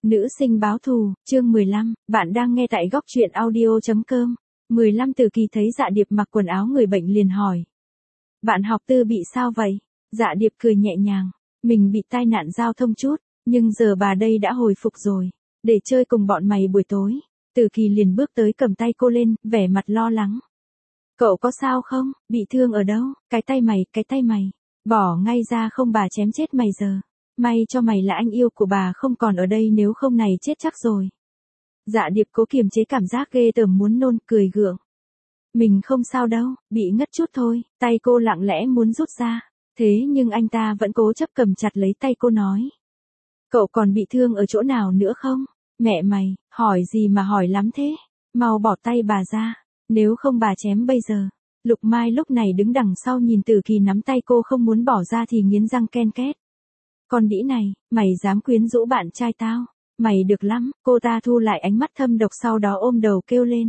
Nữ sinh báo thù, chương 15, bạn đang nghe tại góc truyện audio.com. 15 Từ Kỳ thấy Dạ Điệp mặc quần áo người bệnh liền hỏi. Bạn học Tư bị sao vậy? Dạ Điệp cười nhẹ nhàng. Mình bị tai nạn giao thông chút, nhưng giờ bà đây đã hồi phục rồi. Để chơi cùng bọn mày buổi tối. Từ Kỳ liền bước tới cầm tay cô lên, vẻ mặt lo lắng. Cậu có sao không? Bị thương ở đâu? Cái tay mày. Bỏ ngay ra không bà chém chết mày giờ. May cho mày là anh yêu của bà không còn ở đây, nếu không này chết chắc rồi. Dạ Điệp cố kiềm chế cảm giác ghê tởm muốn nôn, cười gượng. Mình không sao đâu, bị ngất chút thôi. Tay cô lặng lẽ muốn rút ra. Thế nhưng anh ta vẫn cố chấp cầm chặt lấy tay cô nói. Cậu còn bị thương ở chỗ nào nữa không? Mẹ mày, hỏi gì mà hỏi lắm thế? Mau bỏ tay bà ra, nếu không bà chém bây giờ. Lục Mai lúc này đứng đằng sau nhìn Từ Kỳ nắm tay cô không muốn bỏ ra thì nghiến răng ken két. Con đĩ này, mày dám quyến rũ bạn trai tao? Mày được lắm. Cô ta thu lại ánh mắt thâm độc sau đó ôm đầu kêu lên.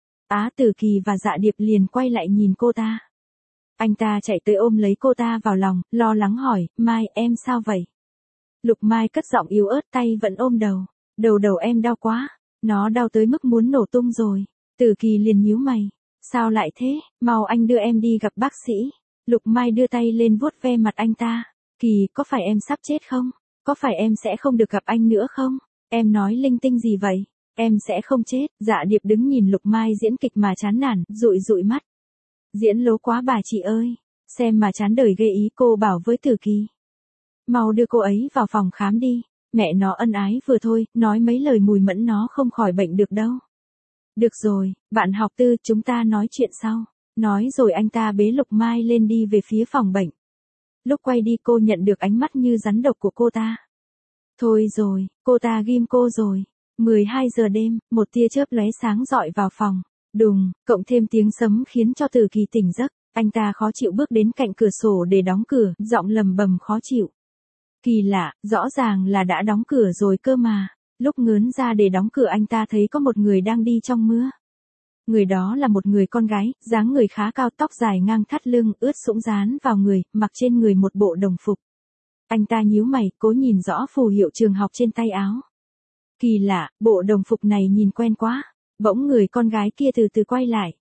Từ Kỳ và Dạ Điệp liền quay lại nhìn cô ta. Anh ta chạy tới ôm lấy cô ta vào lòng, lo lắng hỏi, Mai em sao vậy? Lục Mai cất giọng yếu ớt, tay vẫn ôm đầu. Đầu em đau quá, nó đau tới mức muốn nổ tung rồi. Từ Kỳ liền nhíu mày. Sao lại thế, mau anh đưa em đi gặp bác sĩ. Lục Mai đưa tay lên vuốt ve mặt anh ta. Kỳ, có phải em sắp chết không? Có phải em sẽ không được gặp anh nữa không? Em nói linh tinh gì vậy? Em sẽ không chết. Dạ Điệp đứng nhìn Lục Mai diễn kịch mà chán nản, dụi mắt. Diễn lố quá bà chị ơi. Xem mà chán đời ghê ý, cô bảo với Từ Kỳ. Mau đưa cô ấy vào phòng khám đi. Mẹ nó ân ái vừa thôi, nói mấy lời mùi mẫn nó không khỏi bệnh được đâu. Được rồi, bạn học Tư, chúng ta nói chuyện sau. Nói rồi anh ta bế Lục Mai lên đi về phía phòng bệnh. Lúc quay đi cô nhận được ánh mắt như rắn độc của cô ta. Thôi rồi, cô ta ghim cô rồi. 12 giờ đêm, một tia chớp lóe sáng rọi vào phòng. Đùng, cộng thêm tiếng sấm khiến cho Từ Kỳ tỉnh giấc. Anh ta khó chịu bước đến cạnh cửa sổ để đóng cửa, giọng lầm bầm khó chịu. Kỳ lạ, rõ ràng là đã đóng cửa rồi cơ mà. Lúc ngớn ra để đóng cửa anh ta thấy có một người đang đi trong mưa. Người đó là một người con gái, dáng người khá cao, tóc dài ngang thắt lưng, ướt sũng dán vào người, mặc trên người một bộ đồng phục. Anh ta nhíu mày, cố nhìn rõ phù hiệu trường học trên tay áo. Kỳ lạ, bộ đồng phục này nhìn quen quá. Bỗng người con gái kia từ từ quay lại.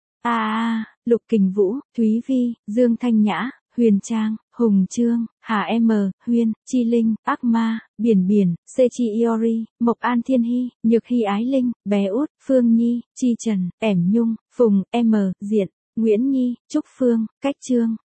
Lục Kình Vũ, Thúy Vi, Dương Thanh Nhã, Huyền Trang, Hùng Trương, Hà M, Huyên, Chi Linh, Ác Ma, Biển, Sechi Iori, Mộc An Thiên Hy, Nhược Hy Ái Linh, Bé Út, Phương Nhi, Chi Trần, Ẻm Nhung, Phùng M, Diện, Nguyễn Nhi, Trúc Phương, Cách Trương,